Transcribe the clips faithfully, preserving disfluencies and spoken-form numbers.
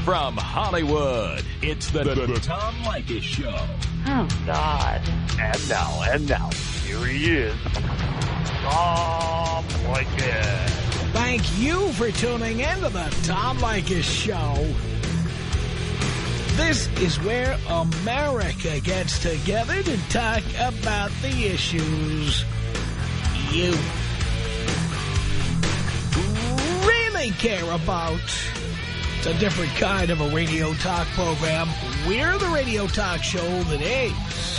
From Hollywood, it's the, the, the Tom Leykis Show. Oh, God. And now, and now, here he is, Tom Leykis. Thank you for tuning in to the Tom Leykis Show. This is where America gets together to talk about the issues you really care about. It's a different kind of a radio talk program. We're the radio talk show that is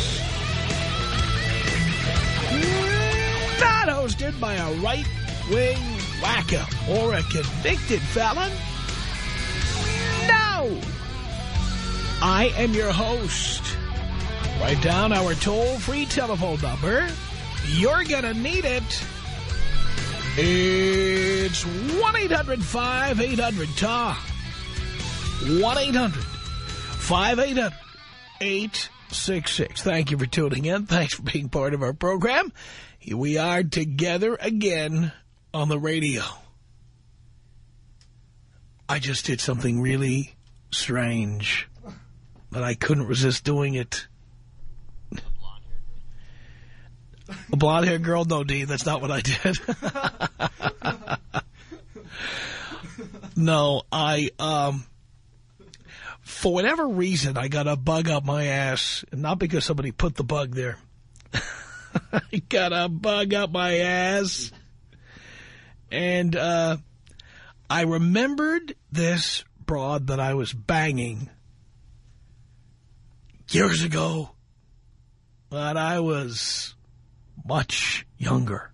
not hosted by a right-wing wacko or a convicted felon. No! I am your host. Write down our toll-free telephone number. You're gonna need it. It's one eight hundred five eight hundred T O M. one eight hundred five eight hundred eight six six. Thank you for tuning in. Thanks for being part of our program. Here we are together again on the radio. I just did something really strange, but I couldn't resist doing it. A blonde-haired girl? No, Dean, that's not what I did. No, I, um, for whatever reason, I got a bug up my ass, and not because somebody put the bug there. I got a bug up my ass, and, uh, I remembered this broad that I was banging years ago when I was much younger.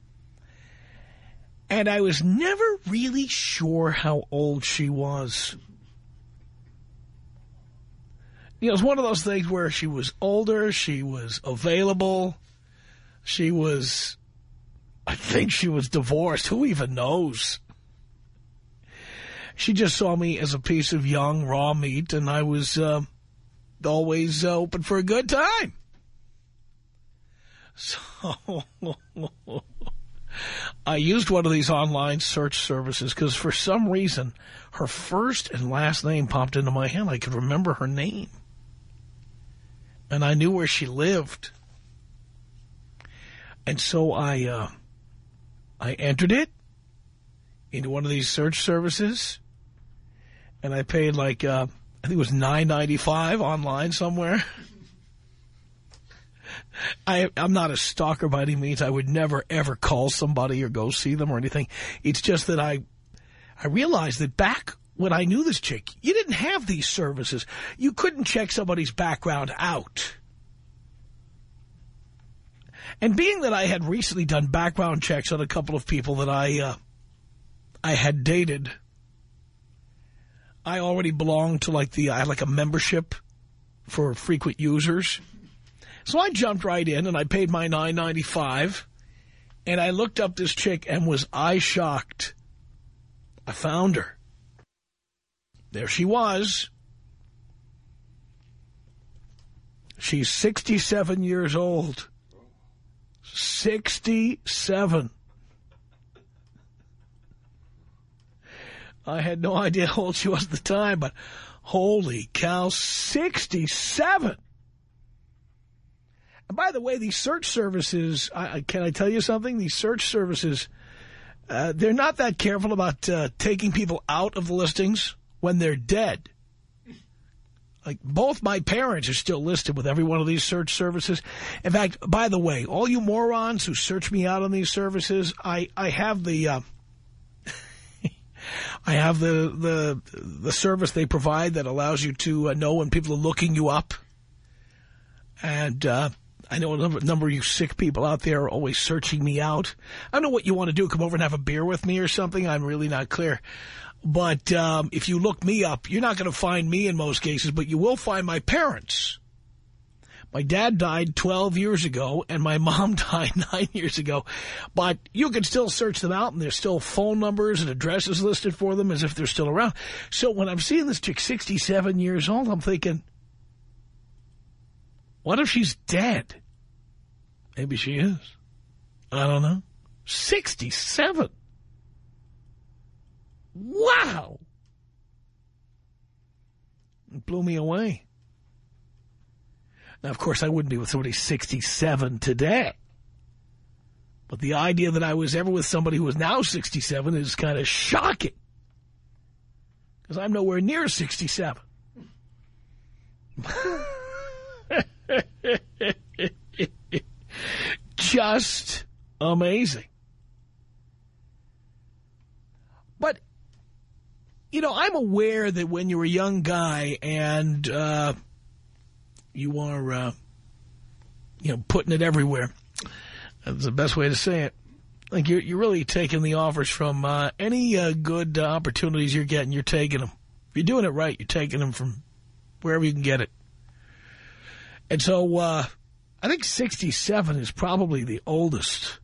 And I was never really sure how old she was. You know, it's one of those things where she was older, she was available, she was, I think she was divorced, who even knows? She just saw me as a piece of young, raw meat, and I was uh, always uh, open for a good time. So I used one of these online search services because for some reason her first and last name popped into my head. I could remember her name. And I knew where she lived. And so I uh, I entered it into one of these search services. And I paid like, uh, I think it was nine ninety-five online somewhere. I, I'm not a stalker by any means. I would never, ever call somebody or go see them or anything. It's just that I, I realized that back when I knew this chick, you didn't have these services. You couldn't check somebody's background out. And being that I had recently done background checks on a couple of people that I, uh, I had dated, I already belonged to like the, I had like a membership for frequent users. So I jumped right in, and I paid my nine ninety-five, and I looked up this chick and was eye-shocked. I found her. There she was. She's sixty-seven years old. sixty-seven. I had no idea how old she was at the time, but holy cow, sixty-seven. And by the way, these search services, I, can I tell you something? These search services, uh, they're not that careful about uh, taking people out of the listings when they're dead. Like, both my parents are still listed with every one of these search services. In fact, by the way, all you morons who search me out on these services, I, I have the... Uh, I have the, the, the service they provide that allows you to uh, know when people are looking you up. And, uh, I know a number, number of you sick people out there are always searching me out. I don't know what you want to do. Come over and have a beer with me or something. I'm really not clear. But um, if you look me up, you're not going to find me in most cases, but you will find my parents. My dad died twelve years ago, and my mom died nine years ago. But you can still search them out, and there's still phone numbers and addresses listed for them as if they're still around. So when I'm seeing this chick, sixty-seven years old, I'm thinking, what if she's dead? Maybe she is. I don't know. sixty-seven. Wow. It blew me away. Now, of course, I wouldn't be with somebody sixty-seven today. But the idea that I was ever with somebody who is now sixty-seven is kind of shocking. Because I'm nowhere near sixty-seven. Just amazing. But, you know, I'm aware that when you're a young guy and uh, you are, uh, you know, putting it everywhere, that's the best way to say it. Like, you're, you're really taking the offers from uh, any uh, good uh, opportunities you're getting, you're taking them. If you're doing it right, you're taking them from wherever you can get it. And so uh, I think sixty-seven is probably the oldest.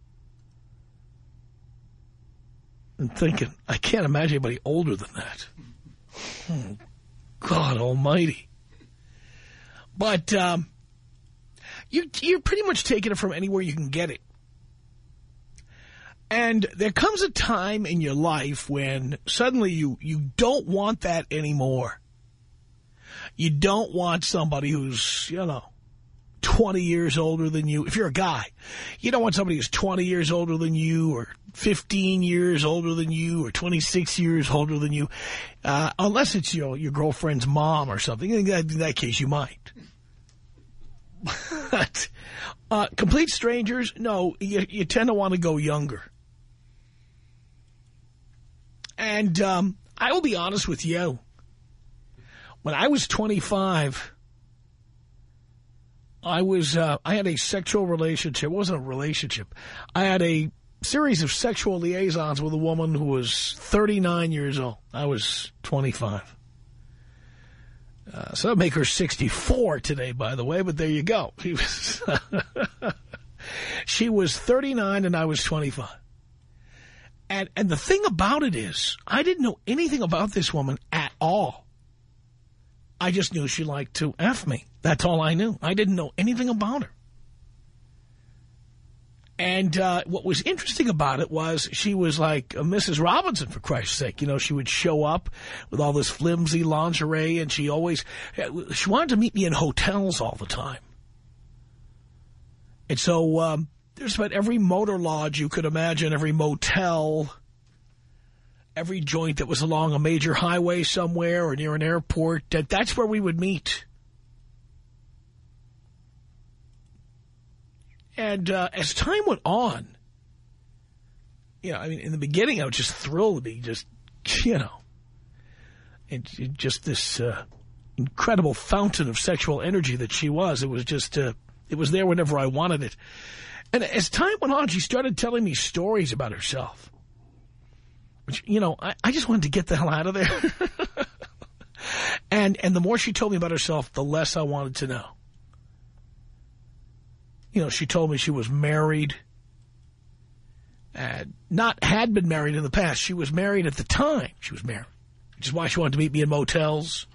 I'm thinking, I can't imagine anybody older than that. Oh, God almighty. But um, you, you're pretty much taking it from anywhere you can get it. And there comes a time in your life when suddenly you, you don't want that anymore. You don't want somebody who's, you know, twenty years older than you. If you're a guy, you don't want somebody who's twenty years older than you or fifteen years older than you or twenty-six years older than you. Uh, unless it's your, your girlfriend's mom or something. In that, in that case, you might. But uh, complete strangers, no, you, you tend to want to go younger. And um, I will be honest with you. When I was twenty-five, I was uh, I had a sexual relationship. It wasn't a relationship. I had a series of sexual liaisons with a woman who was thirty-nine years old. I was twenty-five. Uh, so that'd make her sixty-four today, by the way, but there you go. She was, she was thirty-nine and I was twenty-five. And, and the thing about it is, I didn't know anything about this woman at all. I just knew she liked to F me. That's all I knew. I didn't know anything about her. And uh, what was interesting about it was she was like a Missus Robinson, for Christ's sake. You know, she would show up with all this flimsy lingerie, and she always, she wanted to meet me in hotels all the time. And so um, there's about every motor lodge you could imagine, every motel, every joint that was along a major highway somewhere or near an airport, that that's where we would meet. And uh, as time went on, you know, I mean, in the beginning, I was just thrilled to be just, you know, and just this uh, incredible fountain of sexual energy that she was. It was just, uh, it was there whenever I wanted it. And as time went on, she started telling me stories about herself. Which, you know, I, I just wanted to get the hell out of there. and and the more she told me about herself, the less I wanted to know. You know, she told me she was married. And not had been married in the past. She was married at the time she was married. Which is why she wanted to meet me in motels.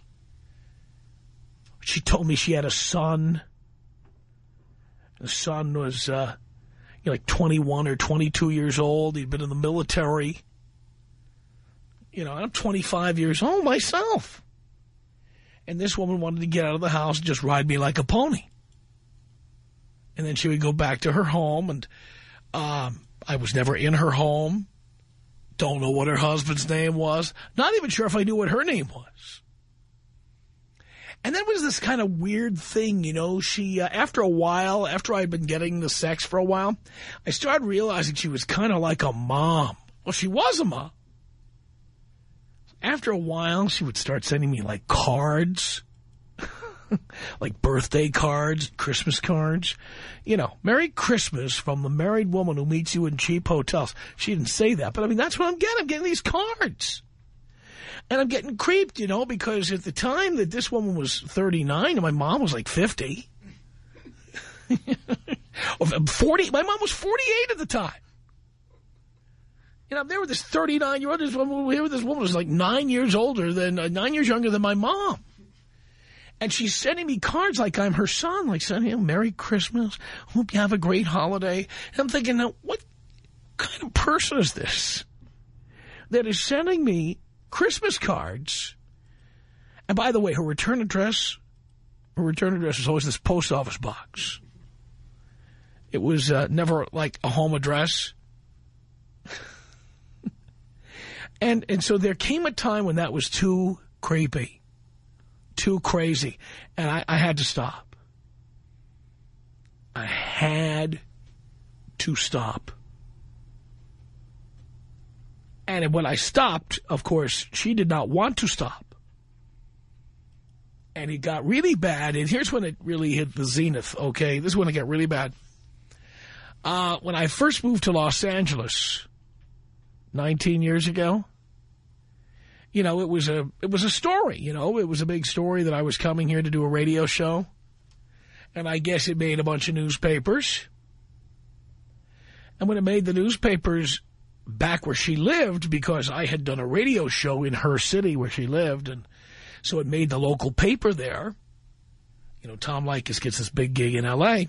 She told me she had a son. The son was uh, you know, like twenty-one or twenty-two years old. He'd been in the military. You know, I'm twenty-five years old myself. And this woman wanted to get out of the house and just ride me like a pony. And then she would go back to her home, and um, I was never in her home. Don't know what her husband's name was. Not even sure if I knew what her name was. And then was this kind of weird thing, you know, she, uh, after a while, after I'd been getting the sex for a while, I started realizing she was kind of like a mom. Well, she was a mom. After a while, she would start sending me, like, cards, like birthday cards, Christmas cards. You know, Merry Christmas from the married woman who meets you in cheap hotels. She didn't say that, but, I mean, that's what I'm getting. I'm getting these cards. And I'm getting creeped, you know, because at the time that this woman was thirty-nine and my mom was, like, fifty. forty. My mom was forty-eight at the time. You know, I'm there with this thirty-nine-year-old. This woman, here with this woman who was like nine years older than, uh, nine years younger than my mom. And she's sending me cards like I'm her son, like sending him Merry Christmas. Hope you have a great holiday. And I'm thinking, now, what kind of person is this that is sending me Christmas cards And by the way, her return address, her return address was always this post office box. It was uh, never like a home address. and and so there came a time when that was too creepy, too crazy, and I, I had to stop. I had to stop. And when I stopped, of course, she did not want to stop. And it got really bad, and here's when it really hit the zenith, okay? This is when it got really bad. Uh, when I first moved to Los Angeles nineteen years ago, you know, it was a it was a story, you know. It was a big story that I was coming here to do a radio show. And I guess it made a bunch of newspapers. And when it made the newspapers back where she lived, because I had done a radio show in her city where she lived, and so it made the local paper there. You know, Tom Leykis gets this big gig in L A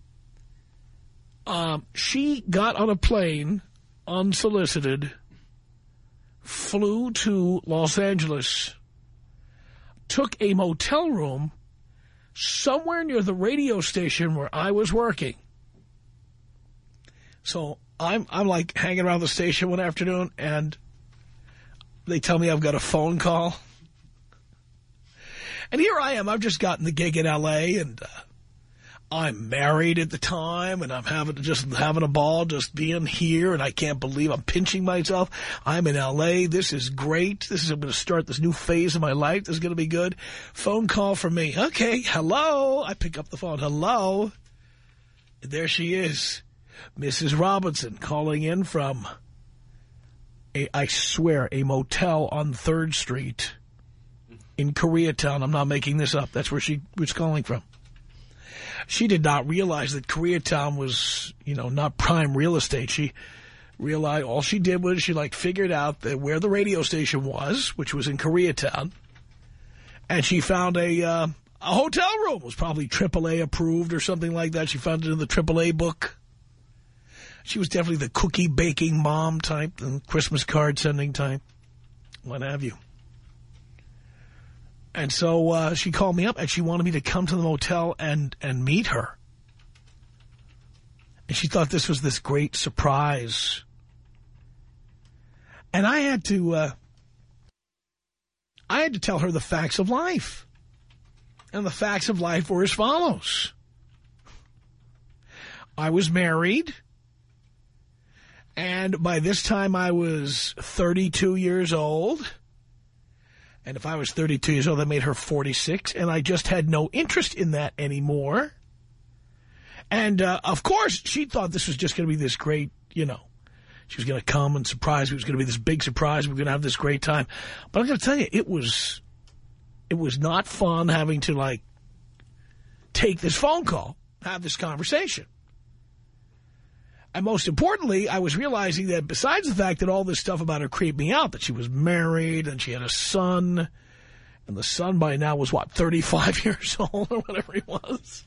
Um, she got on a plane, unsolicited, flew to Los Angeles, took a motel room somewhere near the radio station where I was working. So I'm, I'm like hanging around the station one afternoon, and they tell me I've got a phone call. And here I am. I've just gotten the gig in L A, and uh, I'm married at the time, and I'm having just having a ball just being here, and I can't believe I'm pinching myself. I'm in L A. This is great. This is I'm going to start this new phase of my life. This is going to be good. Phone call from me. Okay, hello. I pick up the phone. Hello. And there she is, Missus Robinson, calling in from, a, I swear, a motel on third Street in Koreatown. I'm not making this up. That's where she was calling from. She did not realize that Koreatown was, you know, not prime real estate. She realized all she did was she, like, figured out that where the radio station was, which was in Koreatown, and she found a, uh, a hotel room. It was probably triple A approved or something like that. She found it in the triple A book. She was definitely the cookie baking mom type, the Christmas card sending type, what have you. And so uh, she called me up, and she wanted me to come to the motel and, and meet her. And she thought this was this great surprise. And I had to, uh, I had to tell her the facts of life. And the facts of life were as follows. I was married, and by this time I was thirty-two years old. And if I was thirty-two years old, that made her forty-six, and I just had no interest in that anymore. And, uh, of course, she thought this was just going to be this great, you know, she was going to come and surprise me. It was going to be this big surprise. We were going to have this great time. But I'm going to tell you, it was, it was not fun having to, like, take this phone call, have this conversation. And most importantly, I was realizing that besides the fact that all this stuff about her creeped me out, that she was married and she had a son, and the son by now was, what, thirty-five years old or whatever he was.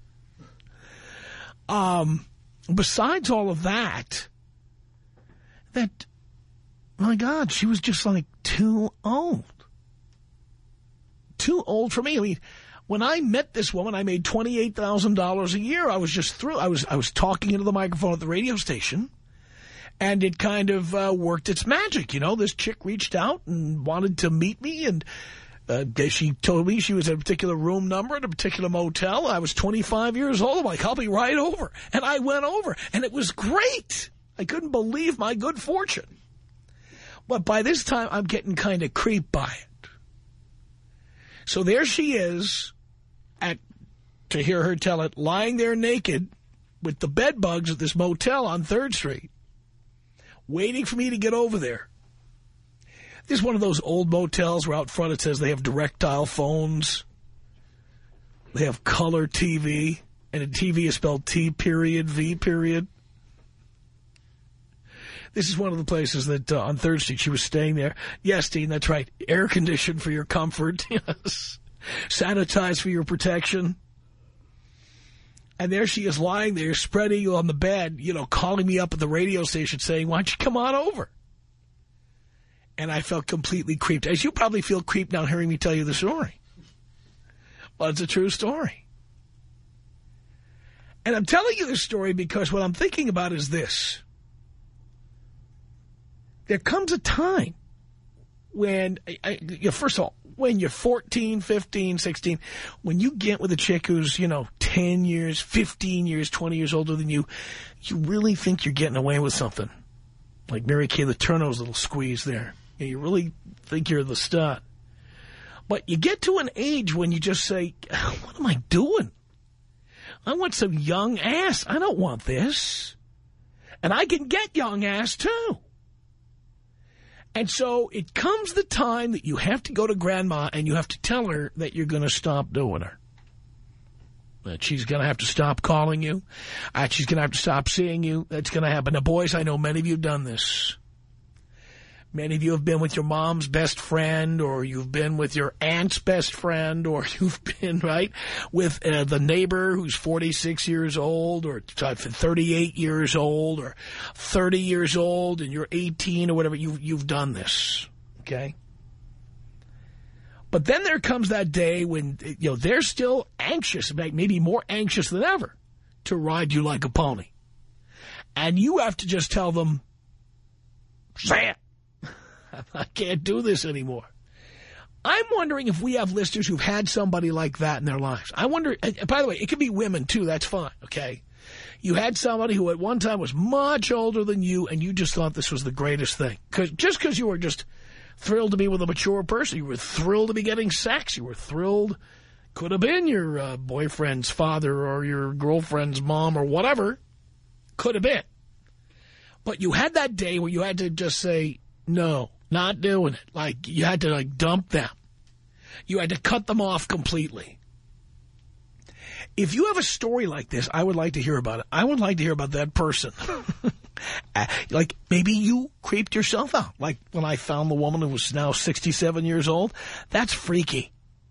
Um, besides all of that, that, my God, she was just like too old. Too old for me. I mean, when I met this woman, I made twenty-eight thousand dollars a year. I was just through. I was I was talking into the microphone at the radio station, and it kind of uh, worked its magic. You know, this chick reached out and wanted to meet me, and uh, she told me she was at a particular room number at a particular motel. I was twenty-five years old. I'm like, I'll be right over. And I went over, and it was great. I couldn't believe my good fortune. But by this time, I'm getting kind of creeped by it. So there she is, at, to hear her tell it, lying there naked with the bed bugs at this motel on third Street, waiting for me to get over there. This is one of those old motels where out front it says they have direct dial phones. They have color T V, and a T V is spelled T period, V period. This is one of the places that uh, on third Street she was staying there. Yes, Dean, that's right. Air conditioned for your comfort. Yes. Sanitized for your protection. And there she is lying there, spreading on the bed, you know, calling me up at the radio station saying, why don't you come on over? And I felt completely creeped, as you probably feel creeped now hearing me tell you the story. But it's a true story. And I'm telling you this story because what I'm thinking about is this. There comes a time when, I, I, first of all, when you're fourteen, fifteen, sixteen, when you get with a chick who's, you know, ten years, fifteen years, twenty years older than you, you really think you're getting away with something. Like Mary Kay Letourneau's little squeeze there. You really think you're the stud. But you get to an age when you just say, what am I doing? I want some young ass. I don't want this. And I can get young ass, too. And so it comes the time that you have to go to grandma and you have to tell her that you're going to stop doing her. That she's going to have to stop calling you. That she's going to have to stop seeing you. That's going to happen. Now, boys, I know many of you have done this. Many of you have been with your mom's best friend, or you've been with your aunt's best friend, or you've been, right, with uh, the neighbor who's forty-six years old, or thirty-eight years old, or thirty years old, and you're eighteen or whatever. You, you've done this, okay? But then there comes that day when, you know, they're still anxious, maybe more anxious than ever, to ride you like a pony. And you have to just tell them, say it. I can't do this anymore. I'm wondering if we have listeners who've had somebody like that in their lives. I wonder, and by the way, it could be women too, that's fine, okay? You had somebody who at one time was much older than you, and you just thought this was the greatest thing. Cause, just because you were just thrilled to be with a mature person, you were thrilled to be getting sex, you were thrilled, could have been your uh, boyfriend's father or your girlfriend's mom or whatever, could have been. But you had that day where you had to just say, no. Not doing it. Like, you had to, like, dump them. You had to cut them off completely. If you have a story like this, I would like to hear about it. I would like to hear about that person. Like, maybe you creeped yourself out. Like, when I found the woman who was now sixty-seven years old. That's freaky.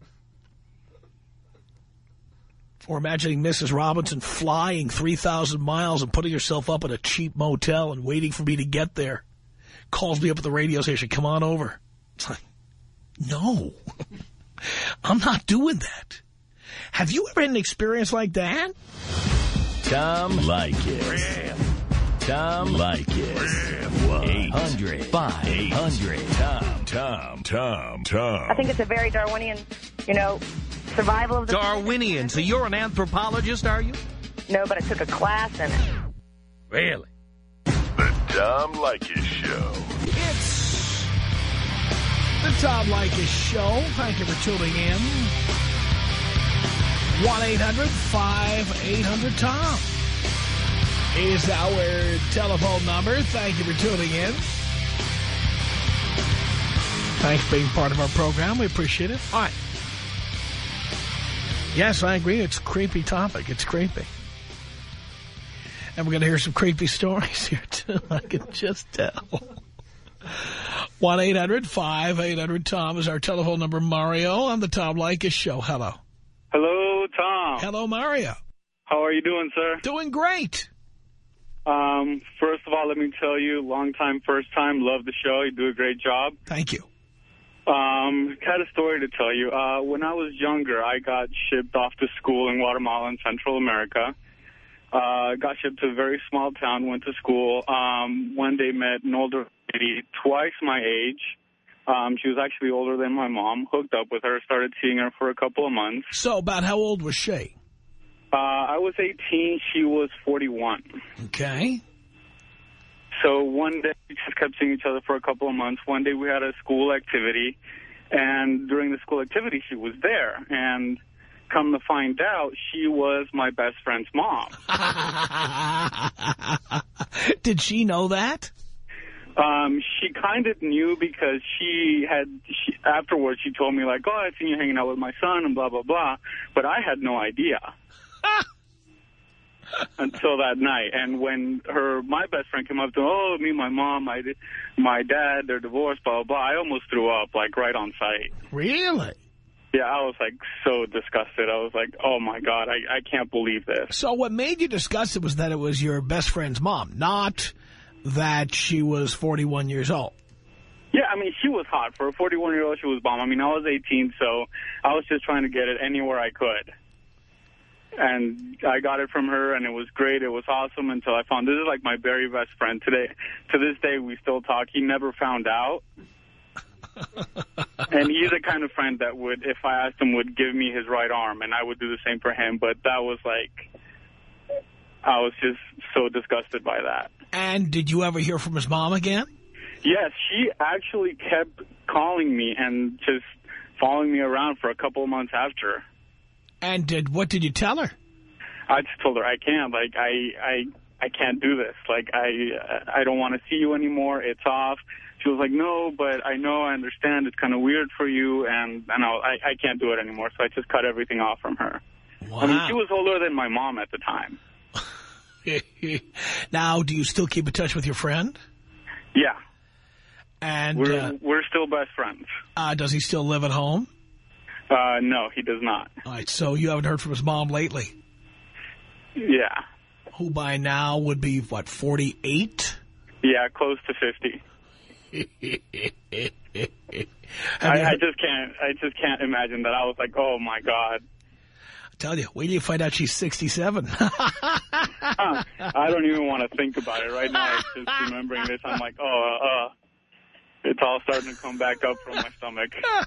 Or imagining Missus Robinson flying three thousand miles and putting herself up at a cheap motel and waiting for me to get there. Calls me up at the radio station, come on over. It's like, no, I'm not doing that. Have you ever had an experience like that? Tom Leykis. Tom Leykis. eight hundred, five hundred, Tom, Tom, Tom, Tom. I think it's a very Darwinian, you know, survival of the... Darwinian. So you're an anthropologist, are you? No, but I took a class in it. Really? The Tom Leykis Show. It's the Tom Leykis Show. Thank you for tuning in. one eight hundred, five eight hundred, Tom is our telephone number. Thank you for tuning in. Thanks for being part of our program. We appreciate it. All right. Yes, I agree. It's a creepy topic. It's creepy. And we're going to hear some creepy stories here, too. I can just tell. one eight hundred, five eight hundred, Tom is our telephone number. Mario on the Tom Leykis Show. Hello. Hello, Tom. Hello, Mario. How are you doing, sir? Doing great. Um, first of all, let me tell you, long time, first time, love the show. You do a great job. Thank you. Um, had a story to tell you. Uh, when I was younger, I got shipped off to school in Guatemala in Central America. Uh, got shipped to a very small town, went to school. Um, one day met an older lady, twice my age. Um, she was actually older than my mom. Hooked up with her, started seeing her for a couple of months. So about how old was she? Uh, I was eighteen. She was forty-one. Okay. So one day we just kept seeing each other for a couple of months. One day we had a school activity, and during the school activity she was there. And come to find out, she was my best friend's mom. Did she know that? Um, she kind of knew because she had, she, afterwards she told me, like, oh, I've seen you hanging out with my son and blah, blah, blah. But I had no idea. Until that night. And when her, my best friend came up to, oh, me, my mom, my, my dad, they're divorced, blah, blah, blah, I almost threw up, like, right on site. Really? Yeah, I was, like, so disgusted. I was like, oh, my God, I, I can't believe this. So what made you disgusted was that it was your best friend's mom, not that she was forty-one years old. Yeah, I mean, she was hot. For a forty-one-year-old, she was bomb. I mean, I was eighteen, so I was just trying to get it anywhere I could. And I got it from her, and it was great. It was awesome until I found, this is like my very best friend today. To this day, we still talk. He never found out. And he's the kind of friend that would, if I asked him, would give me his right arm, and I would do the same for him. But that was like, I was just so disgusted by that. And did you ever hear from his mom again? Yes, she actually kept calling me and just following me around for a couple of months after. And did what did you tell her? I just told her I can't. Like, I, I, I can't do this. Like, I, I don't want to see you anymore. It's off. She was like, no, but I know, I understand. It's kind of weird for you, and, and I, I can't do it anymore. So I just cut everything off from her. Wow. I mean, she was older than my mom at the time. Now, do you still keep in touch with your friend? Yeah. And we're, uh, we're still best friends. Uh, does he still live at home? Uh, no, he does not. All right, so you haven't heard from his mom lately? Yeah. Who by now would be, what, forty-eight? Yeah, close to fifty. I, I just can't. I just can't imagine that. I was like, oh my God. I tell you, wait till you find out she's sixty-seven. I don't even want to think about it right now. Just remembering this, I'm like, oh, uh, it's all starting to come back up from my stomach.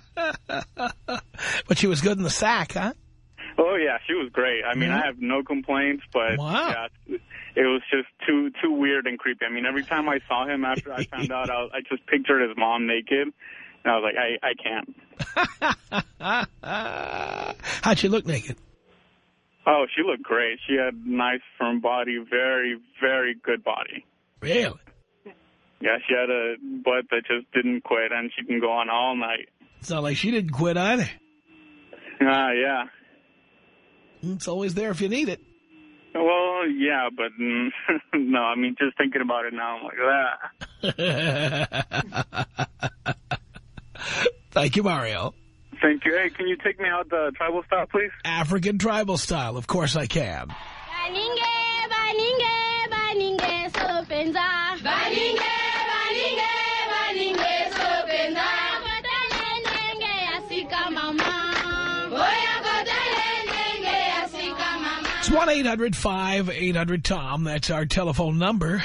But she was good in the sack, huh? Oh yeah, she was great. I mean, Mm-hmm. I have no complaints, but wow. yeah, it was just too too weird and creepy. I mean, every time I saw him after I found out, I, was, I just pictured his mom naked, and I was like, I I can't. How'd she look naked? Oh, she looked great. She had nice, firm body, very, very good body. Really? Yeah, she had a butt that just didn't quit, and she can go on all night. It's not like she didn't quit either. Ah, uh, yeah. It's always there if you need it. Well, yeah, but mm, no, I mean, just thinking about it now, I'm like, ah. Thank you, Mario. Thank you. Hey, can you take me out the tribal style, please? African tribal style, of course I can. It's one eight hundred five eight hundred Tom. That's our telephone number.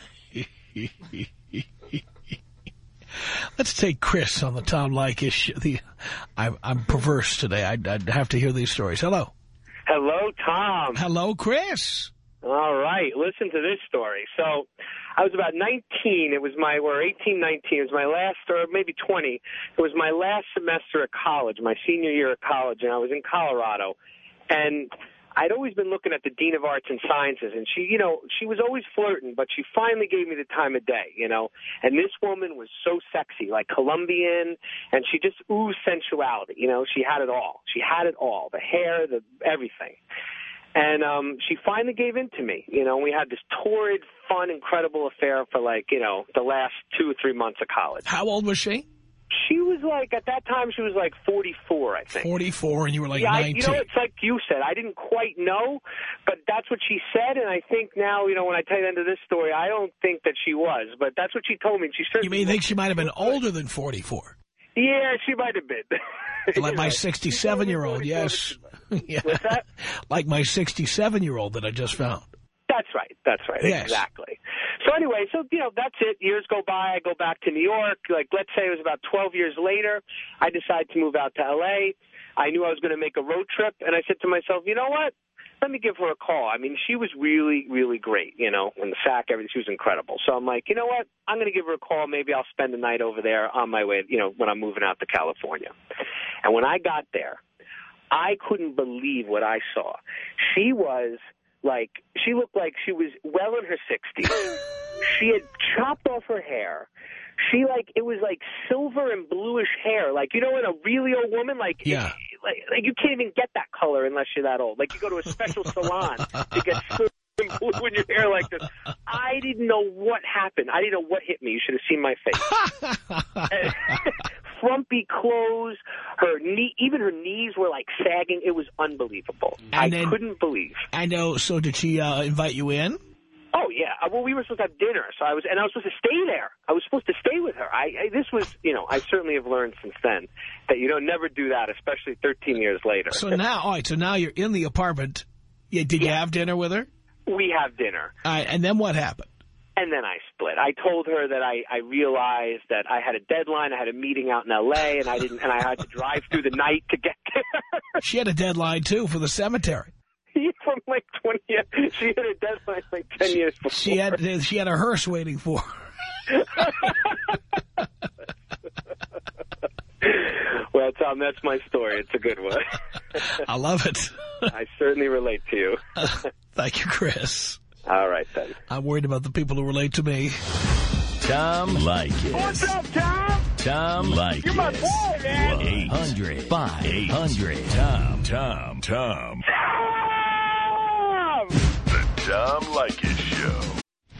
Let's take Chris on the Tom Leykis. The I'm, I'm perverse today. I'd, I'd have to hear these stories. Hello. Hello, Tom. Hello, Chris. All right. Listen to this story. So I was about nineteen. It was my, or eighteen, nineteen. It was my last, or maybe twenty. It was my last semester at college, my senior year at college, and I was in Colorado. And I'd always been looking at the Dean of Arts and Sciences, and she, you know, she was always flirting, but she finally gave me the time of day, you know. And this woman was so sexy, like Colombian, and she just oozed sensuality, you know. She had it all. She had it all, the hair, the everything. And um, she finally gave in to me, you know. We had this torrid, fun, incredible affair for, like, you know, the last two or three months of college. How old was she? She was like, at that time, she was like forty-four, I think. forty-four, and you were like yeah, nineteen. I, you know, it's like you said. I didn't quite know, but that's what she said, and I think now, you know, when I tell you the end of this story, I don't think that she was, but that's what she told me. She certainly You may think she might have been older than forty-four. Yeah, she might have been. Like my sixty-seven-year-old, yes. Yeah. What's that? Like my sixty-seven-year-old that I just found. That's right. That's right. Yes. Exactly. So anyway, so, you know, that's it. Years go by. I go back to New York. Like, let's say it was about twelve years later. I decided to move out to L A. I knew I was going to make a road trip, and I said to myself, you know what? Let me give her a call. I mean, she was really, really great, you know, in the sack, everything. She was incredible. So I'm like, you know what? I'm going to give her a call. Maybe I'll spend the night over there on my way, you know, when I'm moving out to California. And when I got there, I couldn't believe what I saw. She was like, she looked like she was well in her sixties. She had chopped off her hair. She, like, it was like silver and bluish hair. Like, you know, in a really old woman, like, yeah. it, like, like you can't even get that color unless you're that old. Like, you go to a special salon to get silver and blue in your hair like this. I didn't know what happened. I didn't know what hit me. You should have seen my face. Frumpy clothes, her knee, even her knees were like sagging. It was unbelievable. And I then, couldn't believe. I know. So did she uh, invite you in? Oh yeah. Well, we were supposed to have dinner, so I was, and I was supposed to stay there. I was supposed to stay with her. I, I I, this was, you know, I certainly have learned since then that you don't never do that, especially thirteen years later. So now, all right, so now you're in the apartment. Yeah, did you Yeah. have dinner with her? We have dinner. All right, and then what happened? And then I split. I told her that I, I realized that I had a deadline. I had a meeting out in L A, and I didn't, and I had to drive through the night to get there. She had a deadline, too, for the cemetery. From like twenty years. She had a deadline like ten years before. She had, she had a hearse waiting for her. Well, Tom, that's my story. It's a good one. I love it. I certainly relate to you. Thank you, Chris. All right, then. I'm worried about the people who relate to me. Tom Leykis. What's up, Tom? Tom Leykis. You're my boy, man. eight hundred, five hundred, Tom, Tom, Tom. Tom! The Tom Leykis Show.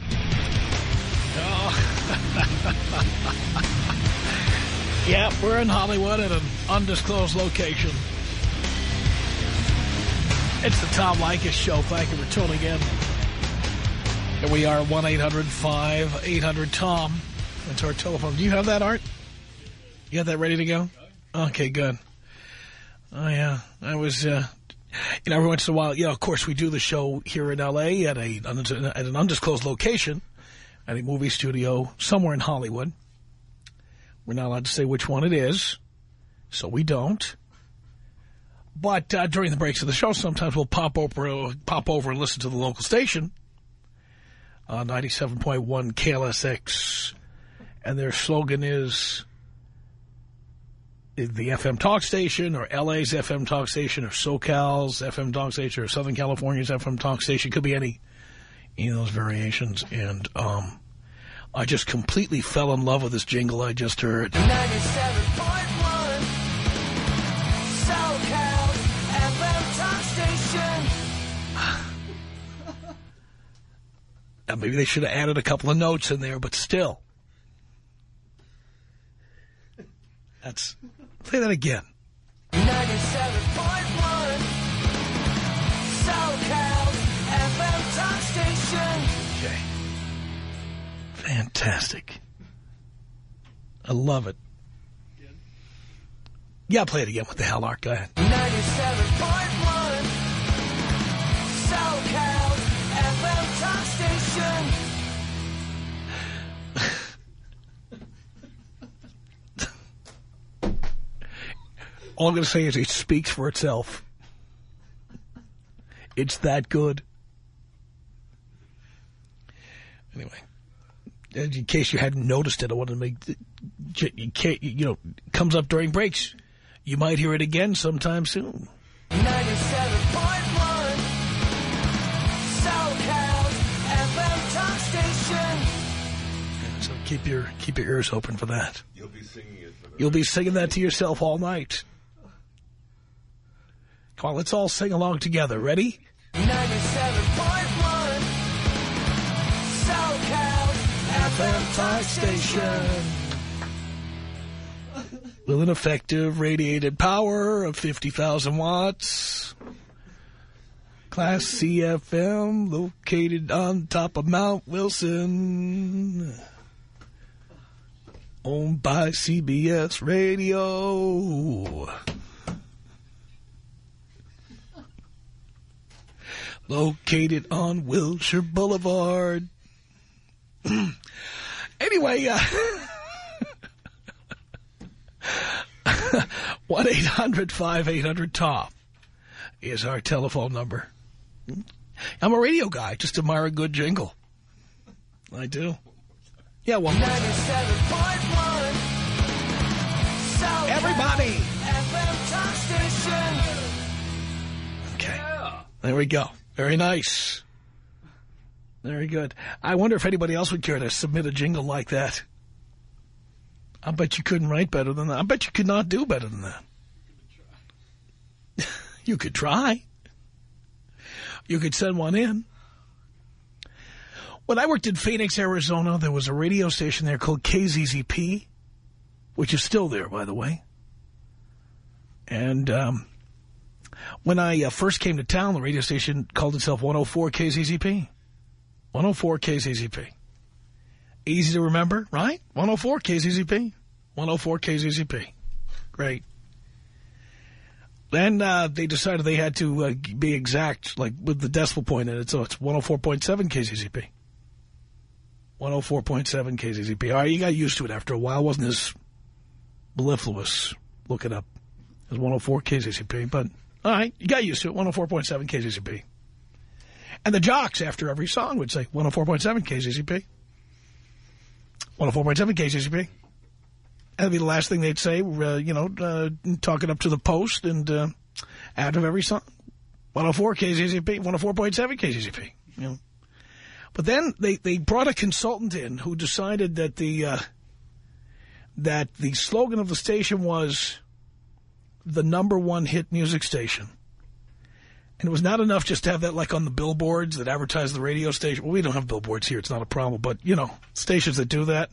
Yeah, we're in Hollywood at an undisclosed location. It's the Tom Leykis Show. Thank you for tuning in. Here we are, one eight hundred five eight hundred Tom. That's our telephone. Do you have that, Art? You have that ready to go? Okay, good. Oh, yeah. I was, uh, you know, every once in a while, you know, of course, we do the show here in L A at, a, at an undisclosed location, at a movie studio somewhere in Hollywood. We're not allowed to say which one it is, so we don't. But uh, during the breaks of the show, sometimes we'll pop over, uh, pop over and listen to the local station, uh, ninety-seven point one K L S X, and their slogan is the F M talk station, or L A's F M talk station, or SoCal's F M talk station, or Southern California's F M talk station. Could be any, any of those variations. And um, I just completely fell in love with this jingle I just heard. ninety-seven point one SoCal's F M talk station. Now, maybe they should have added a couple of notes in there, but still. That's... Play that again. ninety-seven point one SoCal's F M talk station. Okay. Fantastic. I love it. Yeah, play it again. What the hell, Art? Go ahead. ninety-seven point one SoCal's F M talk station. All I'm going to say is it speaks for itself. It's that good. Anyway, in case you hadn't noticed it, I wanted to make, you can't, you know, it comes up during breaks. You might hear it again sometime soon. ninety-seven point one SoCal's F M talk station. So keep your keep your ears open for that. You'll be singing it for the You'll be singing that to yourself all night. Come on, let's all sing along together. Ready? ninety-seven point one SoCal's F M talk station. With an effective radiated power of fifty thousand watts. Class C F M, located on top of Mount Wilson. Owned by C B S Radio. Located on Wilshire Boulevard. Anyway, uh, one eight hundred five eight hundred Tom is our telephone number. I'm a radio guy. Just admire a good jingle. I do. Yeah, one more time. ninety-seven point one SoCal's Everybody. F M talk station. Okay. There we go. Very nice. Very good. I wonder if anybody else would care to submit a jingle like that. I bet you couldn't write better than that. I bet you could not do better than that. You could try. You could send one in. When I worked in Phoenix, Arizona, there was a radio station there called K Z Z P, which is still there, by the way. And um, when I uh, first came to town, the radio station called itself one oh four K Z Z P. one oh four K Z Z P. Easy to remember, right? one oh four K Z Z P. one oh four K Z Z P. Great. Then uh, they decided they had to uh, be exact, like with the decimal point in it. So it's one oh four point seven K Z Z P. one oh four point seven K Z Z P. All right, you got used to it after a while. It wasn't as mellifluous. Look it up. It was one oh four K Z Z P. But, all right, you got used to it. one oh four point seven K Z Z P. And the jocks, after every song, would say one oh four point seven K Z Z P. one oh four point seven K Z Z P. That'd be the last thing they'd say, uh, you know, uh, talk it up to the post and uh, out of every song. one oh four K Z Z P, one oh four point seven K Z Z P. You know. But then they, they brought a consultant in who decided that the uh, that the slogan of the station was the number one hit music station. And it was not enough just to have that like on the billboards that advertise the radio station. Well, we don't have billboards here. It's not a problem. But, you know, stations that do that.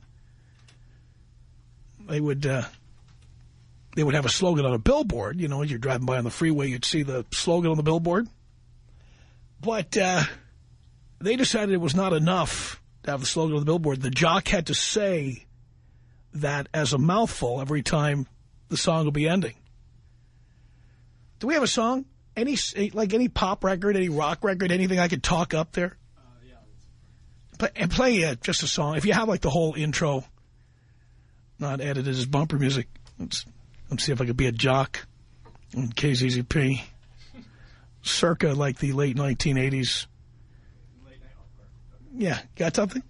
They would uh, they would have a slogan on a billboard. You know, as you're driving by on the freeway, you'd see the slogan on the billboard. But uh, they decided it was not enough to have the slogan on the billboard. The jock had to say that as a mouthful every time the song would be ending. Do we have a song? Any like any pop record, any rock record, anything I could talk up there? Uh, yeah. Play, and play uh, just a song. If you have like the whole intro. Not edited as bumper music. Let's, let's see if I could be a jock on K Z Z P. Circa like the late nineteen eighties. Yeah, got something?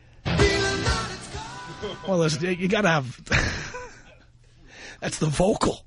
Well, listen, you got to have... That's the vocal.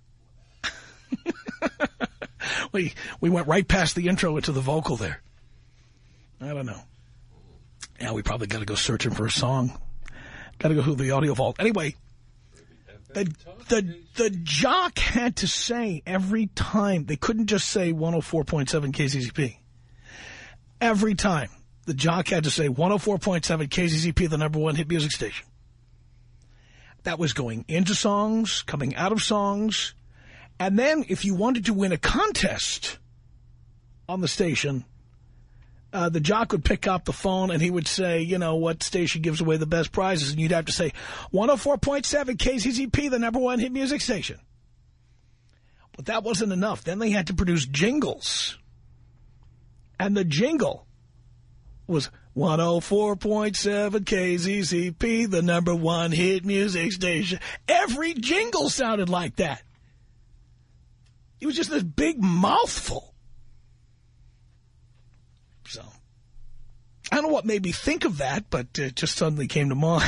we, we went right past the intro into the vocal there. I don't know. Yeah, we probably got to go searching for a song. Got to go through the audio vault. Anyway, the, the the jock had to say every time. They couldn't just say one oh four point seven K Z Z P. Every time. The jock had to say one oh four point seven K Z Z P, the number one hit music station. That was going into songs, coming out of songs. And then if you wanted to win a contest on the station... Uh, the jock would pick up the phone and he would say, you know, what station gives away the best prizes? And you'd have to say, one oh four point seven K Z Z P, the number one hit music station. But that wasn't enough. Then they had to produce jingles. And the jingle was one oh four point seven K Z Z P, the number one hit music station. Every jingle sounded like that. It was just this big mouthful. So, I don't know what made me think of that, but it just suddenly came to mind.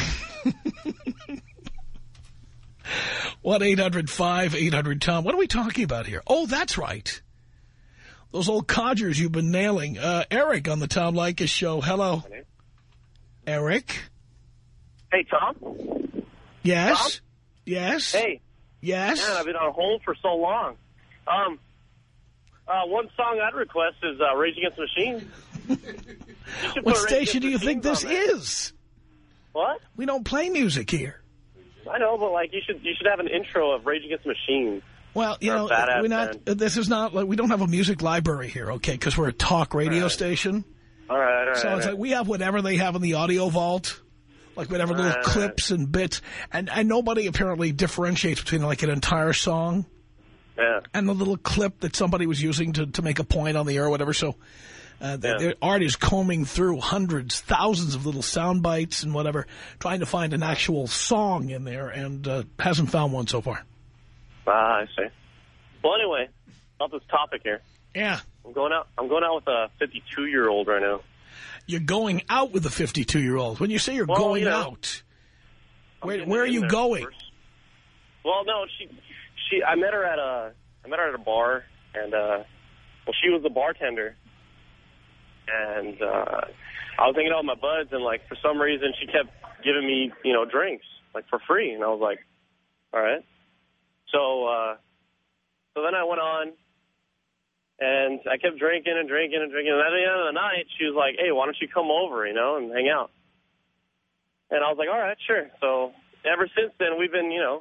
one eight hundred five eight hundred Tom. What are we talking about here? Oh, that's right. Those old codgers you've been nailing. Uh, Eric on the Tom Leykis show. Hello. Hello. Eric. Hey, Tom. Yes. Tom? Yes. Hey. Yes. Man, I've been on hold for so long. Um... Uh, one song I'd request is uh, Rage Against the Machine. What station do you think this is? What? We don't play music here. I know, but like you should you should have an intro of Rage Against the Machine. Well, you know, we're not. Band. This is not like we don't have a music library here, okay? Because we're a talk radio right. station. All right, all right. So all it's right. like we have whatever they have in the audio vault, like whatever all little right, clips right. and bits, and and nobody apparently differentiates between like an entire song. Yeah. And the little clip that somebody was using to, to make a point on the air or whatever. So uh, yeah. their art is combing through hundreds, thousands of little sound bites and whatever, trying to find an actual song in there, and uh, hasn't found one so far. Ah, I see. Well, anyway, about this topic here. Yeah. I'm going out. I'm going out with a fifty-two-year-old right now. You're going out with a fifty-two-year-old. When you say you're well, going you know, out, where, where are you going? First. Well, no, she... She, I met her at a, I met her at a bar, and uh, well, she was the bartender, and uh, I was hanging out with my buds, and like for some reason she kept giving me, you know, drinks like for free, and I was like, all right. So, uh, so then I went on, and I kept drinking and drinking and drinking, and at the end of the night, she was like, hey, why don't you come over, you know, and hang out? And I was like, all right, sure. So ever since then, we've been, you know.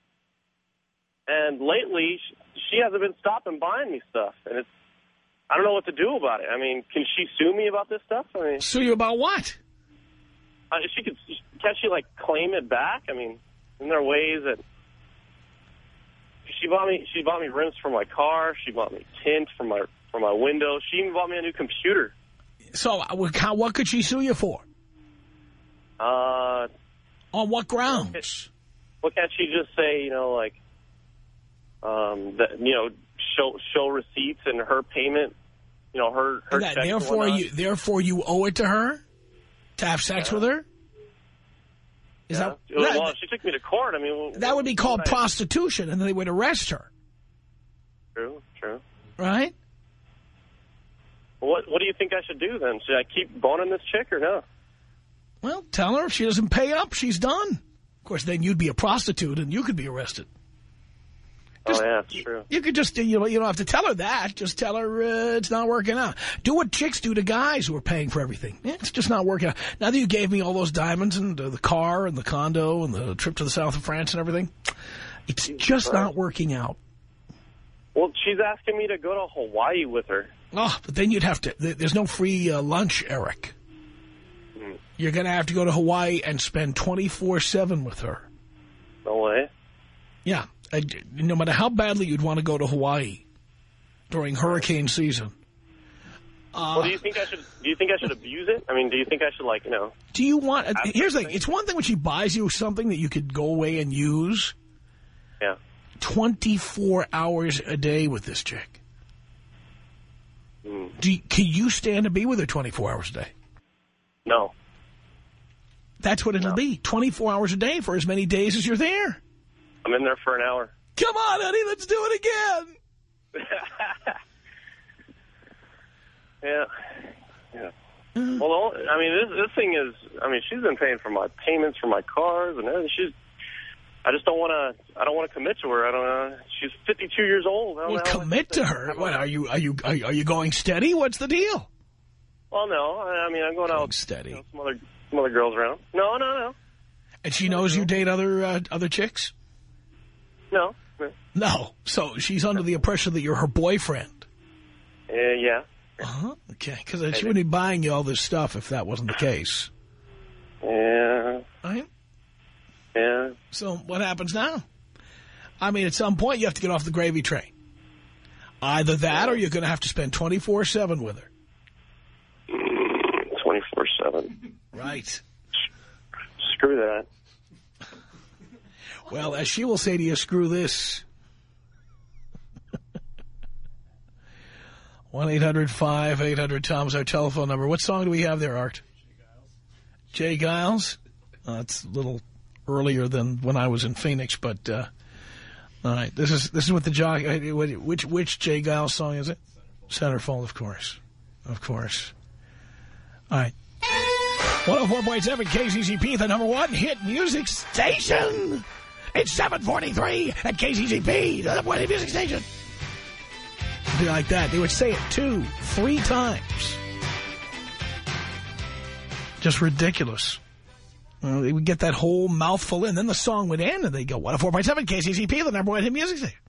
And lately, she hasn't been stopping buying me stuff. And it's, I don't know what to do about it. I mean, can she sue me about this stuff? I mean, sue you about what? uh, she could, can't she, like, claim it back? I mean, isn't there ways that... She bought me, she bought me rims for my car. She bought me tint for my, for my window. She even bought me a new computer. So how, what could she sue you for? Uh... On what grounds? What can't she just say, you know, like, um, that, you know, show show receipts and her payment, you know, her her that, checks therefore and you therefore you owe it to her to have sex yeah. with her? Is yeah. that, well, that well, she took me to court. I mean, well, that would be called I, prostitution, and then they would arrest her. True, true. Right? What What do you think I should do then? Should I keep boning this chick or no? Well, tell her if she doesn't pay up, she's done. Of course, then you'd be a prostitute and you could be arrested. Just, oh, yeah, that's true. You could just, you know, you don't have to tell her that. Just tell her uh, it's not working out. Do what chicks do to guys who are paying for everything. Yeah, it's just not working out. Now that you gave me all those diamonds and uh, the car and the condo and the trip to the south of France and everything, it's just not working out. Well, she's asking me to go to Hawaii with her. Oh, but then you'd have to, there's no free uh, lunch, Eric. Mm. You're going to have to go to Hawaii and spend twenty-four seven with her. No way. Yeah. Uh, no matter how badly you'd want to go to Hawaii during hurricane season. Uh, well, do you think I should? Do you think I should abuse it? I mean, do you think I should, like, you know? Do you want? Uh, here's the thing. It's one thing when she buys you something that you could go away and use. Yeah. twenty-four hours a day with this chick. Mm. Do you, can you stand to be with her twenty-four hours a day? No. That's what it'll no. be. twenty-four hours a day for as many days as you're there. I'm in there for an hour. Come on, honey, let's do it again. yeah. Yeah. Uh, well, I mean, this this thing is, I mean, she's been paying for my payments for my cars and everything. She's, I just don't want to, I don't want to commit to her. I don't know. She's fifty-two years old. I don't well, know commit to her? What, are you, are you, are you going steady? What's the deal? Well, no. I mean, I'm going out. Steady. You know, some other, some other girls around. No, no, no. And she knows you date other, uh, other chicks? No. No. No. So she's under the impression that you're her boyfriend. Uh, yeah. Uh-huh. Okay. Because she wouldn't be buying you all this stuff if that wasn't the case. Yeah. Right? Yeah. So what happens now? I mean, at some point you have to get off the gravy train. Either that or you're going to have to spend twenty-four seven with her. twenty-four seven. Right. Screw that. Well, as she will say to you, screw this. one eight hundred five eight hundred Tom is our telephone number. What song do we have there, Art? Jay Giles? Uh, that's a little earlier than when I was in Phoenix, but uh, all right. This is this is what the jock. Which which Jay Giles song is it? Centerfold, of course, of course. All right. one oh four point seven K C C P, the number one hit music station. It's seven forty-three at K C C P, the number one hit music station. Something like that. They would say it two, three times. Just ridiculous. Well, they would get that whole mouthful in, then the song would end, and they'd go, one oh four point seven K C C P, the number one hit music station.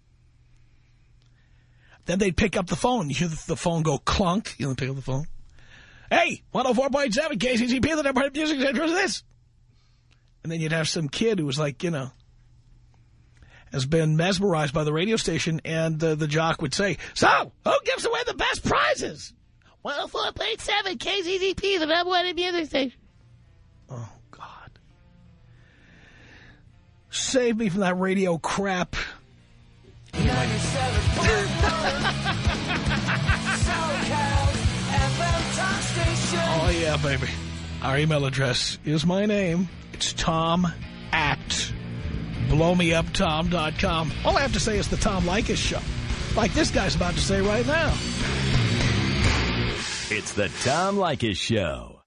Then they'd pick up the phone. You hear the phone go clunk. You know, pick up the phone. Hey, one oh four point seven K C C P, the number one hit music station. What's this? And then you'd have some kid who was like, you know, has been mesmerized by the radio station, and uh, the jock would say, so, who gives away the best prizes? one oh four point seven K C C P, the number one hit music station. Oh, God. Save me from that radio crap. Oh, yeah, baby. Our email address is my name. It's Tom at blow me up tom dot com. All I have to say is the Tom Leykis Show, like this guy's about to say right now. It's the Tom Leykis Show.